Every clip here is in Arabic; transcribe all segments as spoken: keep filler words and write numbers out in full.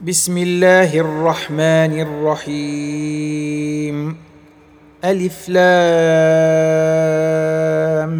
بسم الله الرحمن الرحيم. ألف لام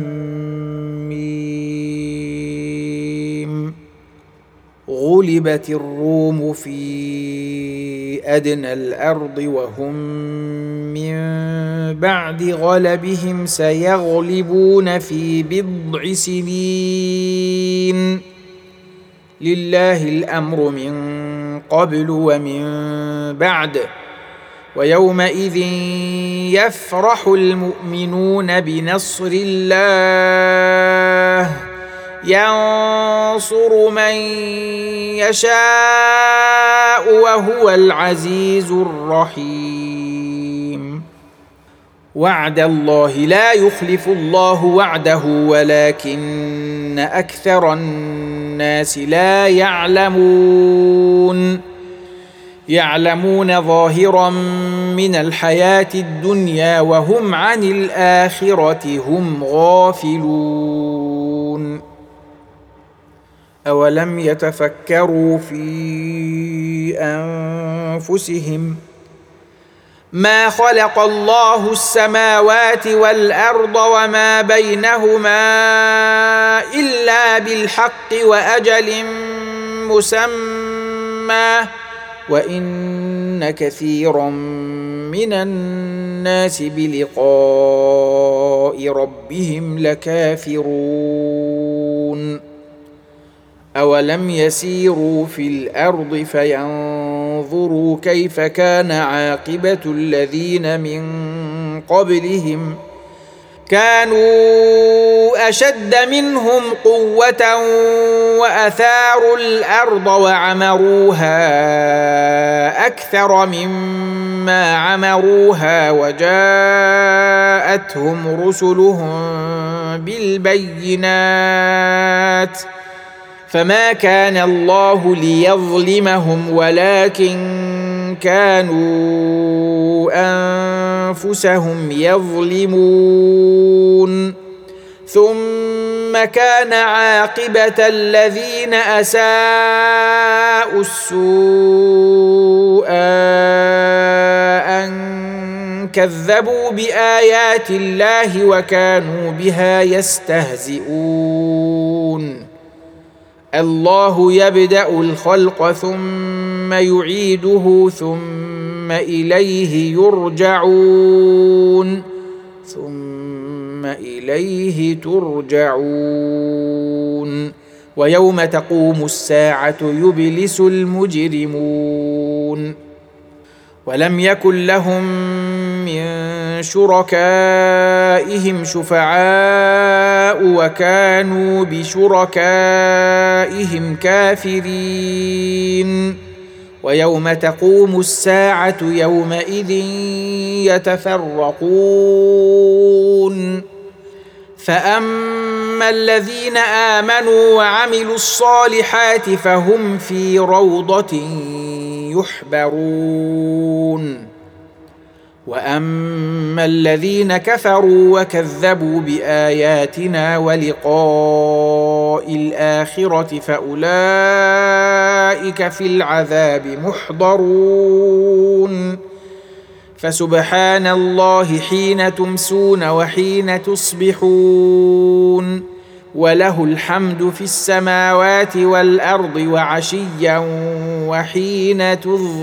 ميم. غلبت الروم في أدنى الأرض وهم من بعد غلبهم سيغلبون في بضع سنين. لله الأمر من قبل ومن بعد ويومئذ يفرح المؤمنون بنصر الله ينصر من يشاء وهو العزيز الرحيم. وعد الله لا يخلف الله وعده ولكن أكثر الناس لا يعلمون. يعلمون ظاهرا من الحياة الدنيا وهم عن الآخرة هم غافلون. أولم يتفكروا في أنفسهم ما خلق الله السماوات والأرض وما بينهما إلا بالحق وأجل مسمى وإن كثيرا من الناس بلقاء ربهم لكافرون. أولم يسيروا في الأرض فينظروا كيف كان عاقبة الذين من قبلهم كانوا أشد منهم قوة وأثاروا الأرض وعمروها أكثر مما عمروها وجاءتهم رسلهم بالبينات فما كان الله ليظلمهم ولكن كانوا أنفسهم يظلمون. ثم كان عاقبة الذين أساءوا السوء أن كذبوا بآيات الله وكانوا بها يستهزئون. الله يبدأ الخلق ثم يعيده ثم إليه يرجعون ثم إليه ترجعون. ويوم تقوم الساعة يبلس المجرمون. ولم يكن لهم من شركائهم شفعاء وكانوا بشركائهم كافرين. ويوم تقوم الساعة يومئذ يتفرقون. فأما الذين آمنوا وعملوا الصالحات فهم في روضة يحبرون. وأما الذين كفروا وكذبوا بآياتنا ولقاء الآخرة فأولئك في العذاب محضرون. فسبحان الله حين تمسون وحين تصبحون وله الحمد في السماوات والأرض وعشيا وحين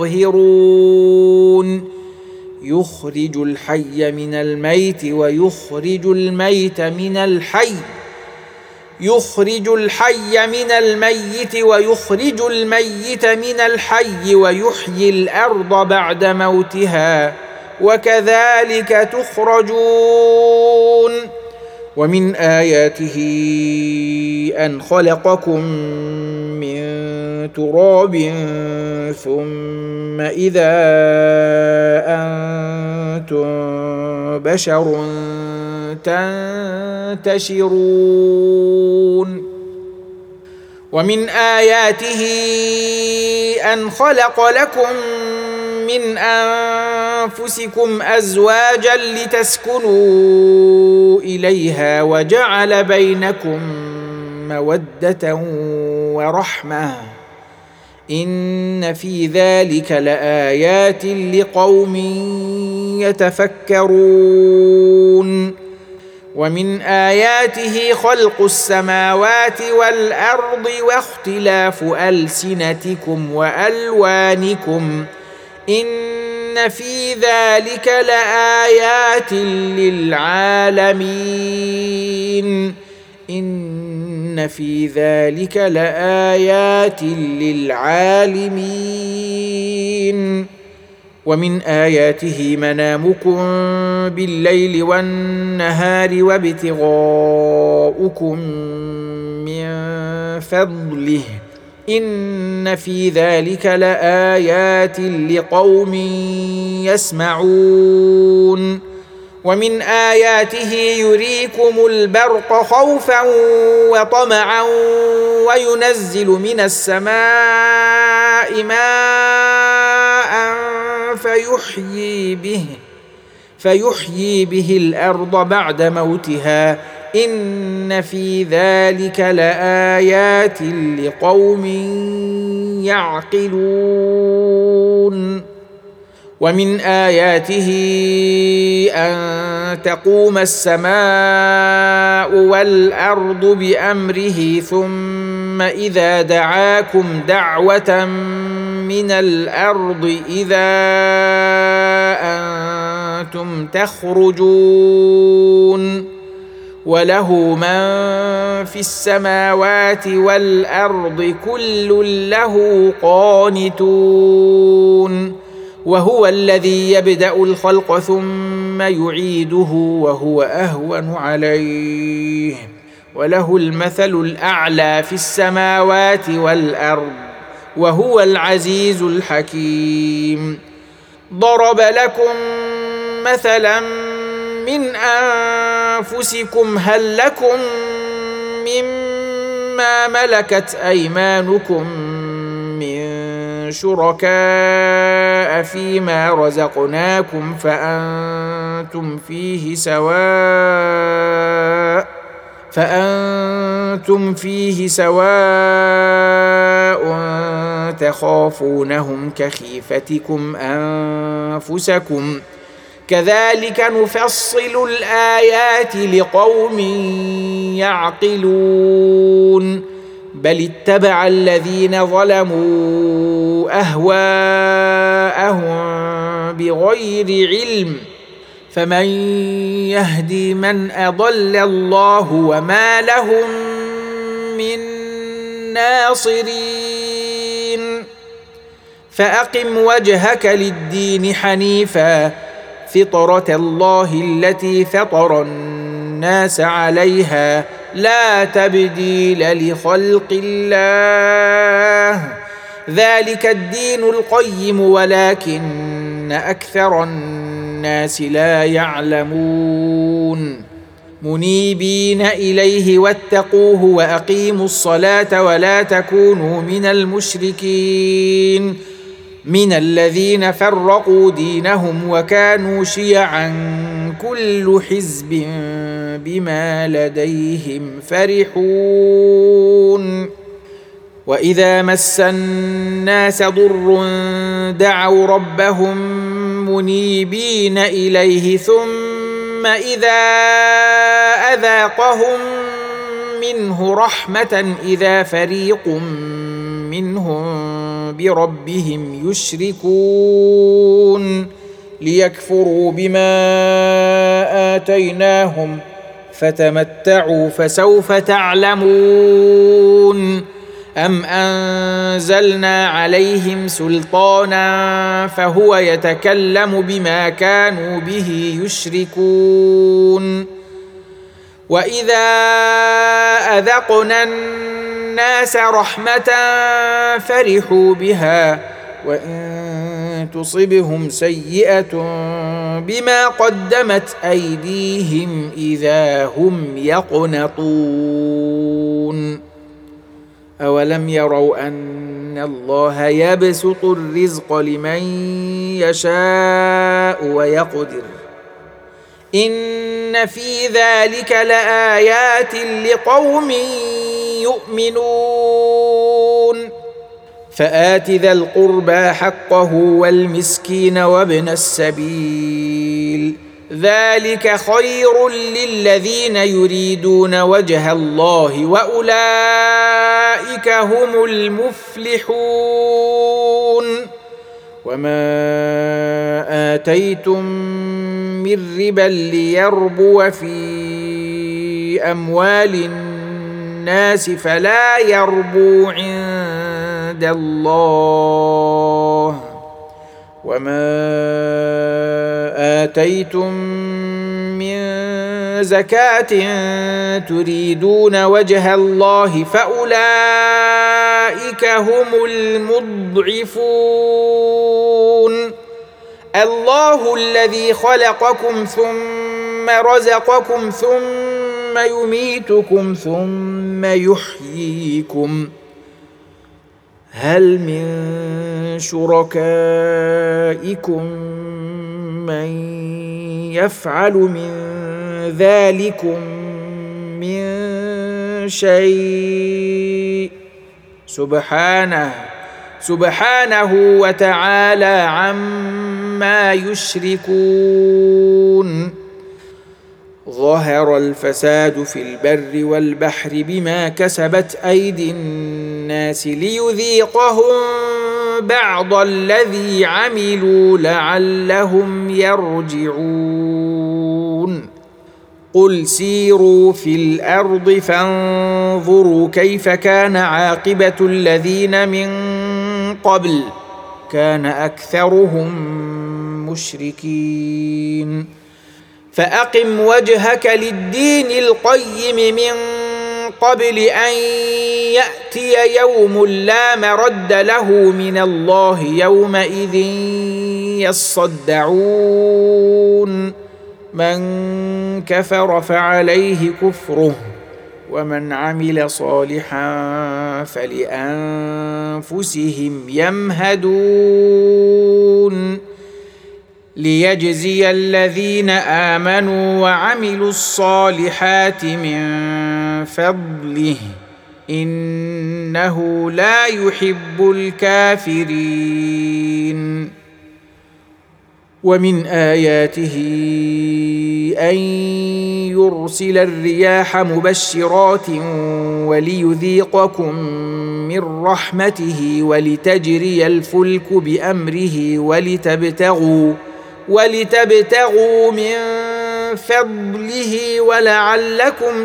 تظهرون. يخرج الحي من الميت ويخرج الميت من الحي يخرج الحي من الميت ويخرج الميت من الحي ويحيي الأرض بعد موتها وكذلك تخرجون. ومن آياته أن خلقكم من تراب ثم إذا أنتم بشر تنتشرون. ومن آياته أن خلق لكم من أنفسكم أزواجا لتسكنوا إليها وجعل بينكم مودة ورحمة إن في ذلك لآيات لقوم يتفكرون ومن آياته خلق السماوات والأرض واختلاف ألسنتكم وألوانكم إن في ذلك لآيات للعالمين إن في ذلك لآيات للعالمين ومن آياته منامكم بالليل والنهار وابتغاؤكم من فضله إن في ذلك لآيات لقوم يسمعون ومن آياته يريكم البرق خوفا وطمعا وينزل من السماء ماء فيحيي به فيحيي به الأرض بعد موتها إن في ذلك لآيات لقوم يعقلون ومن آياته أن تقوم السماء والأرض بأمره ثم إذا دعاكم دعوة من الأرض إذا أنتم تخرجون وله من في السماوات والأرض كل له قانتون وهو الذي يبدأ الخلق ثم يعيده وهو أهون عليه وله المثل الأعلى في السماوات والأرض وهو العزيز الحكيم ضرب لكم مثلا من أنفسكم هل لكم مما ملكت أيمانكم من شركاء فيما رزقناكم فأنتم فيه سواء فأنتم فيه سواء تخافونهم كخيفتكم أنفسكم كذلك نفصل الآيات لقوم يعقلون بل اتبع الذين ظلموا أهواءهم بغير علم فمن يهدي من أضل الله وما لهم من ناصرين فأقم وجهك للدين حنيفا فطرة الله التي فطر الناس عليها لا تبديل لخلق الله ذلك الدين القيم ولكن أكثر الناس لا يعلمون منيبين إليه واتقوه وأقيموا الصلاة ولا تكونوا من المشركين من الذين فرقوا دينهم وكانوا شيعا كل حزب بما لديهم فرحون وإذا مس الناس ضر دعوا ربهم منيبين إليه ثم إذا أذاقهم منه رحمة إذا فريق منهم بربهم يشركون ليكفروا بما آتيناهم فتمتعوا فسوف تعلمون أم أنزلنا عليهم سلطانا فهو يتكلم بما كانوا به يشركون وإذا أذقنا الناس رحمة فرحوا بها وإن تصبهم سيئة بما قدمت أيديهم إذا هم يقنطون أولم يروا أن الله يبسط الرزق لمن يشاء ويقدر إن في ذلك لآيات لقوم يؤمنون فآت ذا القربى حقه والمسكين وابن السبيل ذلك خير للذين يريدون وجه الله وأولئك هم المفلحون وما آتيتم من ربا ليربو في أموال الناس فلا يربو عند الله وما آتيتم من زكاة تريدون وجه الله فأولئك هم المضعفون الله الذي خلقكم ثم رزقكم ثم يميتكم ثم يحييكم هل من شركائكم من يفعل من ذلكم من شيء سبحانه سبحانه وتعالى عما يشركون ظهر الفساد في البر والبحر بما كسبت أيدي الناس ليذيقهم بعض الذي عملوا لعلهم يرجعون قل سيروا في الأرض فانظروا كيف كان عاقبة الذين من قبل كان أكثرهم مشركين فأقم وجهك للدين القيم من قبل أن يأتي يوم لا مرد له من الله يومئذ يصدعون من كفر فعليه كفره ومن عمل صالحا فلأنفسهم يمهدون ليجزي الذين آمنوا وعملوا الصالحات من فضله إنه لا يحب الكافرين ومن آياته أن يرسل الرياح مبشرات وليذيقكم من رحمته ولتجري الفلك بأمره ولتبتغوا ولتبتغوا من فضله ولعلكم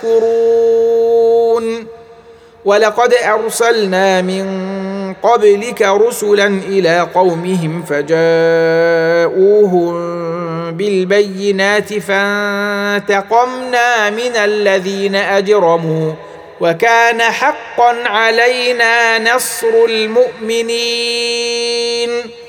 تشكرون ولقد أرسلنا من قبلك رسلا إلى قومهم فجاءوهم بالبينات فانتقمنا من الذين أجرموا وكان حقا علينا نصر المؤمنين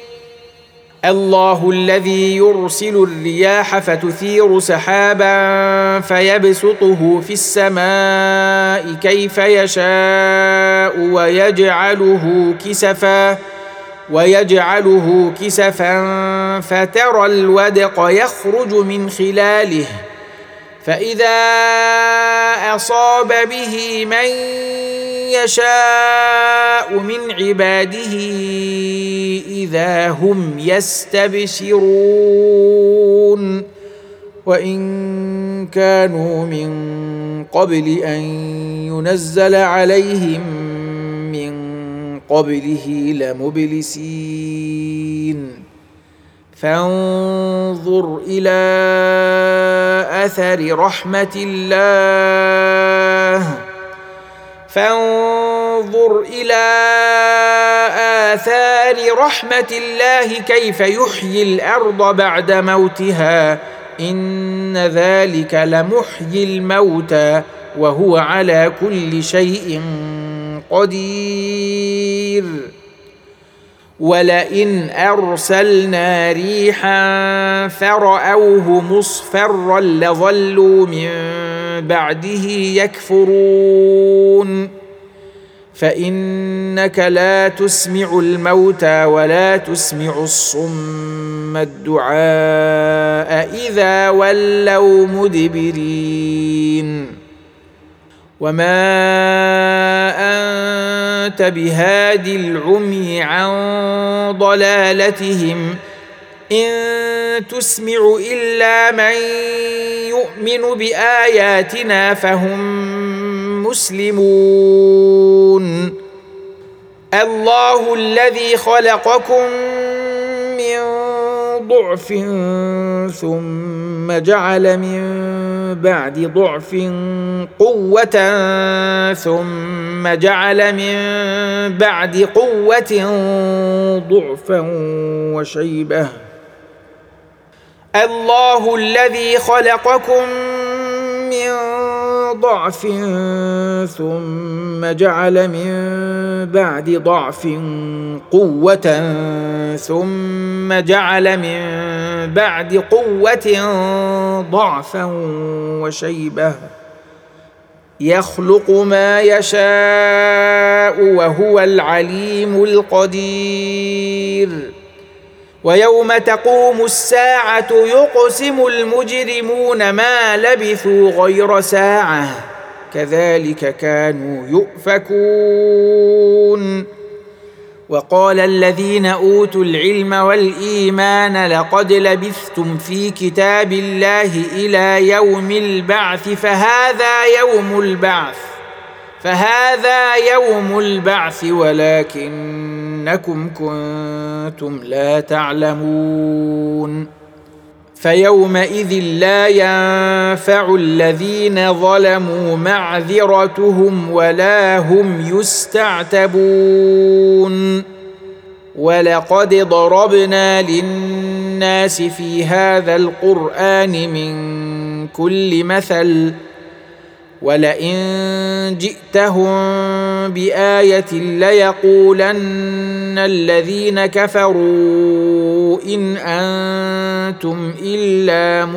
الله الذي يرسل الرياح فتثير سحابا فيبسطه في السماء كيف يشاء ويجعله كسفا ويجعله كسفا فترى الودق يخرج من خلاله فإذا أصاب به من يشاء من عباده إذا هم يستبشرون وإن كانوا من قبل أن ينزل عليهم من قبله لمبلسين فانظر إلى أثر رحمة الله فانظر إلى آثار رحمة الله كيف يحيي الأرض بعد موتها إن ذلك لمحيي الموتى وهو على كل شيء قدير ولئن أرسلنا ريحا فرأوه مصفرا لظلوا من بعده يكفرون فإنك لا تسمع الموتى ولا تسمع الصم الدعاء إذا ولوا مدبرين وما أنت بهاد العمي عن ضلالتهم إن تسمع إلا من يؤمن بآياتنا فهم مسلمون الله الذي خلقكم من ضعف ثم جعل من بعد ضعف قوة ثم جعل من بعد قوة ضعفا وشيبة الله الذي خلقكم من ضعف ثم جعل من بعد ضعف قوة ثم جعل من بعد قوة ضعفا وشيبة يخلق ما يشاء وهو العليم القدير ويوم تقوم الساعة يقسم المجرمون ما لبثوا غير ساعة كذلك كانوا يؤفكون وقال الذين أوتوا العلم والإيمان لقد لبثتم في كتاب الله إلى يوم البعث فهذا يوم البعث فهذا يوم البعث ولكنكم كنتم لا تعلمون فيومئذ لا ينفع الذين ظلموا معذرتهم ولا هم يستعتبون ولقد ضربنا للناس في هذا القرآن من كل مثل ولئن جئتهم بآية ليقولن الذين كفروا إن أنتم إلا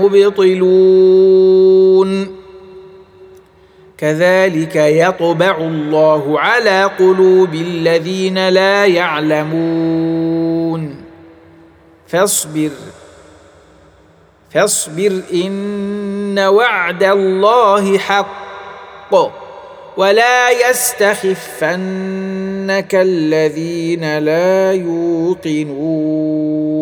مبطلون كذلك يطبع الله على قلوب الذين لا يعلمون فاصبر فاصبر إن وعد الله حق ولا يستخفنك الذين لا يوقنون